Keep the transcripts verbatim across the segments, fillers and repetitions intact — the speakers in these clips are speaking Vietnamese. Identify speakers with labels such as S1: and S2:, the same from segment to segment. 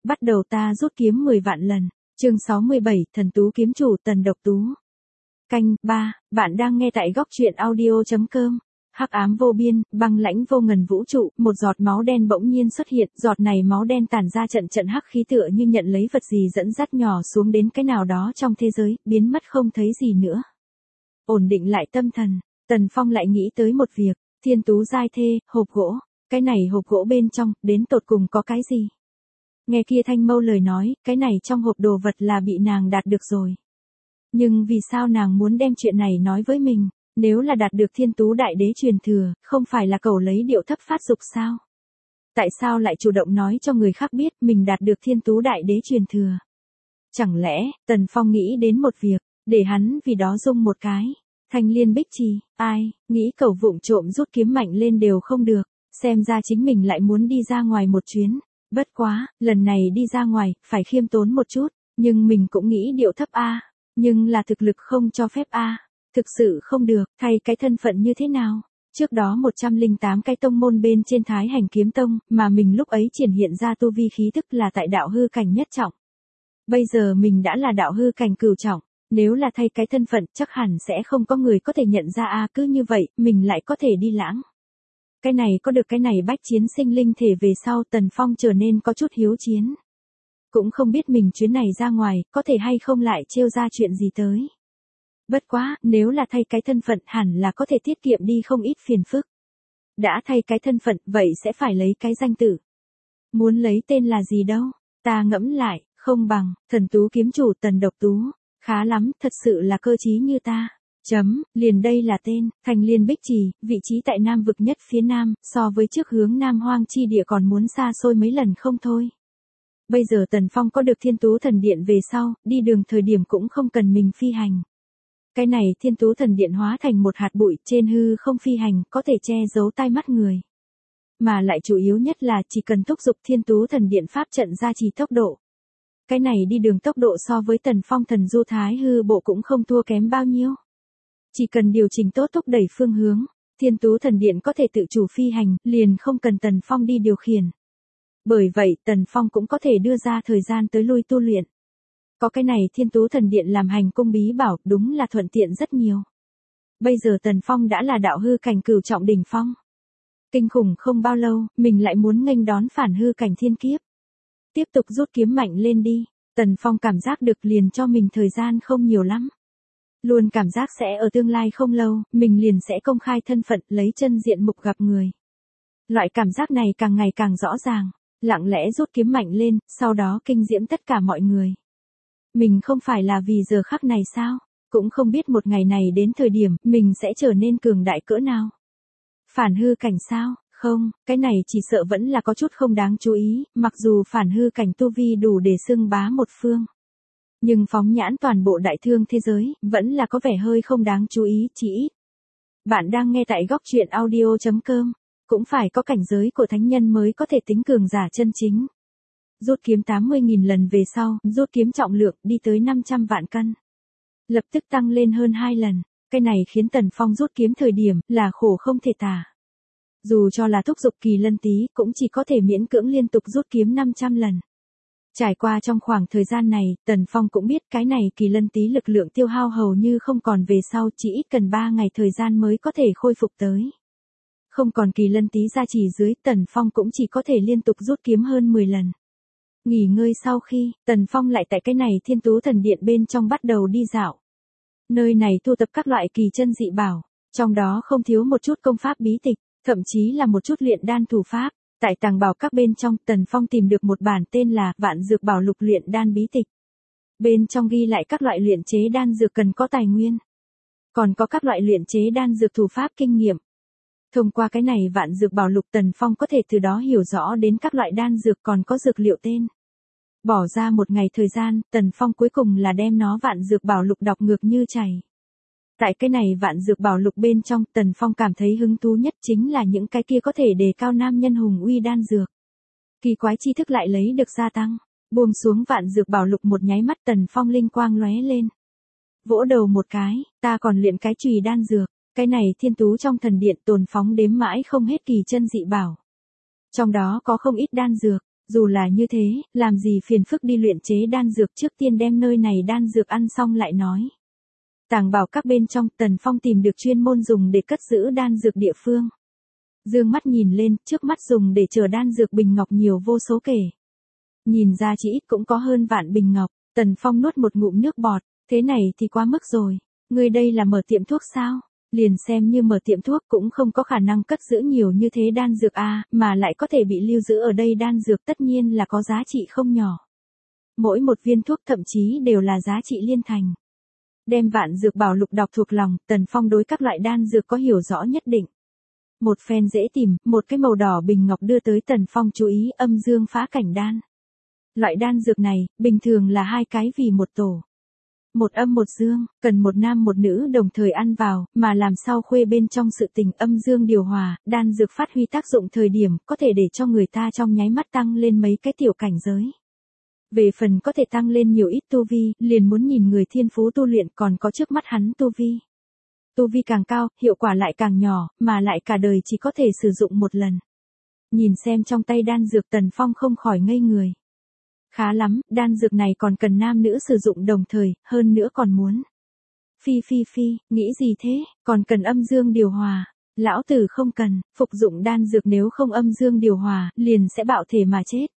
S1: bắt đầu ta rút kiếm mười vạn lần. Chương sáu mươi bảy, Thần Tú kiếm chủ Tần Độc Tú. Canh ba, bạn đang nghe tại góc truyện audio chấm com. Hắc ám vô biên, băng lãnh vô ngần vũ trụ, một giọt máu đen bỗng nhiên xuất hiện, giọt này máu đen tản ra trận trận hắc khí tựa như nhận lấy vật gì dẫn dắt nhỏ xuống đến cái nào đó trong thế giới, biến mất không thấy gì nữa. Ổn định lại tâm thần, Tần Phong lại nghĩ tới một việc, Thiên Tú giai thê, hộp gỗ, cái này hộp gỗ bên trong, đến tột cùng có cái gì? Nghe kia Thanh Mâu lời nói, cái này trong hộp đồ vật là bị nàng đạt được rồi. Nhưng vì sao nàng muốn đem chuyện này nói với mình? Nếu là đạt được Thiên Tú đại đế truyền thừa, không phải là cầu lấy điệu thấp phát dục sao? Tại sao lại chủ động nói cho người khác biết mình đạt được Thiên Tú đại đế truyền thừa? Chẳng lẽ, Tần Phong nghĩ đến một việc, để hắn vì đó dung một cái. Thanh liên bích trì, ai, nghĩ cầu vụng trộm rút kiếm mạnh lên đều không được, xem ra chính mình lại muốn đi ra ngoài một chuyến. Bất quá, lần này đi ra ngoài, phải khiêm tốn một chút, nhưng mình cũng nghĩ điệu thấp a, nhưng là thực lực không cho phép a. Thực sự không được, thay cái thân phận như thế nào? Trước đó một trăm lẻ tám cái tông môn bên trên Thái Hành Kiếm Tông, mà mình lúc ấy triển hiện ra tu vi khí tức là tại đạo hư cảnh nhất trọng. Bây giờ mình đã là đạo hư cảnh cửu trọng, nếu là thay cái thân phận chắc hẳn sẽ không có người có thể nhận ra a, cứ như vậy, mình lại có thể đi lãng. Cái này có được cái này bách chiến sinh linh thể về sau Tần Phong trở nên có chút hiếu chiến. Cũng không biết mình chuyến này ra ngoài, có thể hay không lại trêu ra chuyện gì tới. Bất quá, nếu là thay cái thân phận hẳn là có thể tiết kiệm đi không ít phiền phức. Đã thay cái thân phận, vậy sẽ phải lấy cái danh tử. Muốn lấy tên là gì đâu, ta ngẫm lại, không bằng, Thần Tú kiếm chủ Tần Độc Tú. Khá lắm, thật sự là cơ trí như ta. Chấm, liền đây là tên, Thanh Liên Bích Trì, vị trí tại Nam vực nhất phía Nam, so với trước hướng Nam Hoang chi địa còn muốn xa xôi mấy lần không thôi. Bây giờ Tần Phong có được Thiên Tú Thần Điện về sau, đi đường thời điểm cũng không cần mình phi hành. Cái này Thiên Tú Thần Điện hóa thành một hạt bụi trên hư không phi hành, có thể che giấu tai mắt người. Mà lại chủ yếu nhất là chỉ cần thúc giục Thiên Tú Thần Điện pháp trận gia trì tốc độ. Cái này đi đường tốc độ so với Tần Phong thần du thái hư bộ cũng không thua kém bao nhiêu. Chỉ cần điều chỉnh tốt thúc đẩy phương hướng, Thiên Tú Thần Điện có thể tự chủ phi hành, liền không cần Tần Phong đi điều khiển. Bởi vậy, Tần Phong cũng có thể đưa ra thời gian tới lui tu luyện. Có cái này Thiên Tú Thần Điện làm hành cung bí bảo, đúng là thuận tiện rất nhiều. Bây giờ Tần Phong đã là đạo hư cảnh cửu trọng đỉnh phong. Kinh khủng không bao lâu, mình lại muốn nghênh đón phản hư cảnh thiên kiếp. Tiếp tục rút kiếm mạnh lên đi, Tần Phong cảm giác được liền cho mình thời gian không nhiều lắm. Luôn cảm giác sẽ ở tương lai không lâu, mình liền sẽ công khai thân phận lấy chân diện mục gặp người. Loại cảm giác này càng ngày càng rõ ràng, lặng lẽ rút kiếm mạnh lên, sau đó kinh diễm tất cả mọi người. Mình không phải là vì giờ khắc này sao, cũng không biết một ngày này đến thời điểm mình sẽ trở nên cường đại cỡ nào. Phản hư cảnh sao? Không, cái này chỉ sợ vẫn là có chút không đáng chú ý, mặc dù phản hư cảnh tu vi đủ để xưng bá một phương. Nhưng phóng nhãn toàn bộ đại thương thế giới, vẫn là có vẻ hơi không đáng chú ý, chỉ ít. Bạn đang nghe tại góc truyện audio chấm com, cũng phải có cảnh giới của thánh nhân mới có thể tính cường giả chân chính. Rút kiếm tám mươi nghìn lần về sau, rút kiếm trọng lượng đi tới năm trăm vạn cân. Lập tức tăng lên hơn hai lần, cái này khiến Tần Phong rút kiếm thời điểm là khổ không thể tả. Dù cho là thúc giục kỳ lân tý, cũng chỉ có thể miễn cưỡng liên tục rút kiếm năm trăm lần. Trải qua trong khoảng thời gian này, Tần Phong cũng biết cái này kỳ lân tý lực lượng tiêu hao hầu như không còn về sau, chỉ ít cần ba ngày thời gian mới có thể khôi phục tới. Không còn kỳ lân tý gia trì dưới, Tần Phong cũng chỉ có thể liên tục rút kiếm hơn mười lần. Nghỉ ngơi sau khi, Tần Phong lại tại cái này Thiên Tú Thần Điện bên trong bắt đầu đi dạo. Nơi này thu tập các loại kỳ chân dị bảo, trong đó không thiếu một chút công pháp bí tịch, thậm chí là một chút luyện đan thủ pháp. Tại tàng bảo các bên trong, Tần Phong tìm được một bản tên là Vạn Dược Bảo Lục luyện đan bí tịch. Bên trong ghi lại các loại luyện chế đan dược cần có tài nguyên. Còn có các loại luyện chế đan dược thủ pháp kinh nghiệm. Thông qua cái này Vạn Dược Bảo Lục, Tần Phong có thể từ đó hiểu rõ đến các loại đan dược còn có dược liệu tên. Bỏ ra một ngày thời gian, Tần Phong cuối cùng là đem nó Vạn Dược Bảo Lục đọc ngược như chảy. Tại cái này Vạn Dược Bảo Lục bên trong, Tần Phong cảm thấy hứng thú nhất chính là những cái kia có thể đề cao nam nhân hùng uy đan dược. Kỳ quái tri thức lại lấy được gia tăng. Buông xuống Vạn Dược Bảo Lục một nháy mắt, Tần Phong linh quang lóe lên. Vỗ đầu một cái, ta còn luyện cái chùy đan dược. Cái này Thiên Tú trong thần điện tồn phóng đếm mãi không hết kỳ chân dị bảo. Trong đó có không ít đan dược, Dù là như thế, làm gì phiền phức đi luyện chế đan dược, trước tiên đem nơi này đan dược ăn xong lại nói. Tàng bảo các bên trong, Tần Phong tìm được chuyên môn dùng để cất giữ đan dược địa phương. Dương mắt nhìn lên, trước mắt dùng để chờ đan dược bình ngọc nhiều vô số kể. Nhìn ra chỉ ít cũng có hơn vạn bình ngọc, Tần Phong nuốt một ngụm nước bọt, thế này thì quá mức rồi. Ngươi đây là mở tiệm thuốc sao? Liền xem như mở tiệm thuốc cũng không có khả năng cất giữ nhiều như thế đan dược a, mà lại có thể bị lưu giữ ở đây đan dược tất nhiên là có giá trị không nhỏ. Mỗi một viên thuốc thậm chí đều là giá trị liên thành. Đem vạn dược bảo lục đọc thuộc lòng, Tần Phong đối các loại đan dược có hiểu rõ nhất định. Một phen dễ tìm, một cái màu đỏ bình ngọc đưa tới Tần Phong chú ý, âm dương phá cảnh đan. Loại đan dược này, bình thường là hai cái vì một tổ. Một âm một dương, cần một nam một nữ đồng thời ăn vào, mà làm sao khuê bên trong sự tình âm dương điều hòa, đan dược phát huy tác dụng thời điểm, có thể để cho người ta trong nháy mắt tăng lên mấy cái tiểu cảnh giới. Về phần có thể tăng lên nhiều ít tu vi, liền muốn nhìn người thiên phú tu luyện, còn có trước mắt hắn tu vi. Tu vi càng cao, hiệu quả lại càng nhỏ, mà lại cả đời chỉ có thể sử dụng một lần. Nhìn xem trong tay đan dược, Tần Phong không khỏi ngây người. Khá lắm, đan dược này còn cần nam nữ sử dụng đồng thời, hơn nữa còn muốn. Phi phi phi, nghĩ gì thế, còn cần âm dương điều hòa. Lão tử không cần, phục dụng đan dược nếu không âm dương điều hòa, liền sẽ bạo thể mà chết.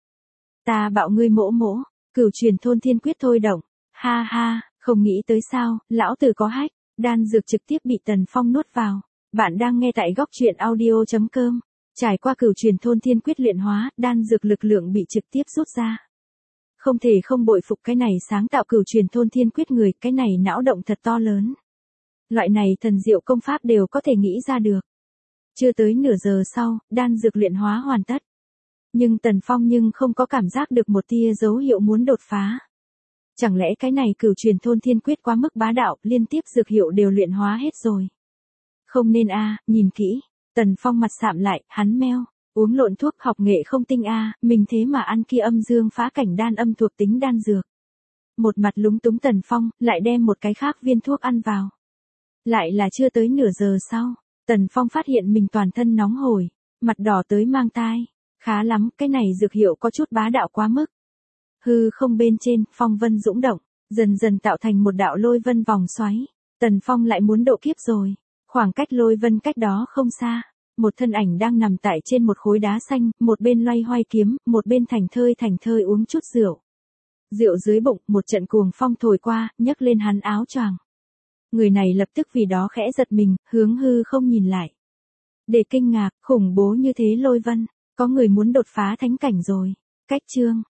S1: Ta bạo ngươi mỗ mỗ, cửu truyền thôn thiên quyết thôi động. Ha ha, không nghĩ tới sao, lão tử có hách, đan dược trực tiếp bị Tần Phong nuốt vào. Bạn đang nghe tại góc truyện audio chấm com. Trải qua cửu truyền thôn thiên quyết luyện hóa, đan dược lực lượng bị trực tiếp rút ra. Không thể không bội phục cái này sáng tạo cửu truyền thôn thiên quyết người, cái này não động thật to lớn. Loại này thần diệu công pháp đều có thể nghĩ ra được. Chưa tới nửa giờ sau, đan dược luyện hóa hoàn tất. Nhưng Tần Phong nhưng không có cảm giác được một tia dấu hiệu muốn đột phá. Chẳng lẽ cái này cửu truyền thôn thiên quyết quá mức bá đạo, liên tiếp dược hiệu đều luyện hóa hết rồi. Không nên a, nhìn kỹ. Tần Phong mặt sạm lại, hắn meo. Uống lộn thuốc học nghệ không tinh a, mình thế mà ăn kia âm dương phá cảnh đan âm thuộc tính đan dược. Một mặt lúng túng Tần Phong, lại đem một cái khác viên thuốc ăn vào. Lại là chưa tới nửa giờ sau, Tần Phong phát hiện mình toàn thân nóng hổi, mặt đỏ tới mang tai. Khá lắm, cái này dược hiệu có chút bá đạo quá mức. Hư không bên trên, phong vân dũng động, dần dần tạo thành một đạo lôi vân vòng xoáy. Tần Phong lại muốn độ kiếp rồi. Khoảng cách lôi vân cách đó không xa. Một thân ảnh đang nằm tại trên một khối đá xanh, một bên loay hoay kiếm, một bên thành thơi thành thơi uống chút rượu. Rượu dưới bụng, một trận cuồng phong thổi qua, nhấc lên hắn áo choàng. Người này lập tức vì đó khẽ giật mình, hướng hư không nhìn lại. Để kinh ngạc, khủng bố như thế lôi vân, có người muốn đột phá thánh cảnh rồi. Cách chương,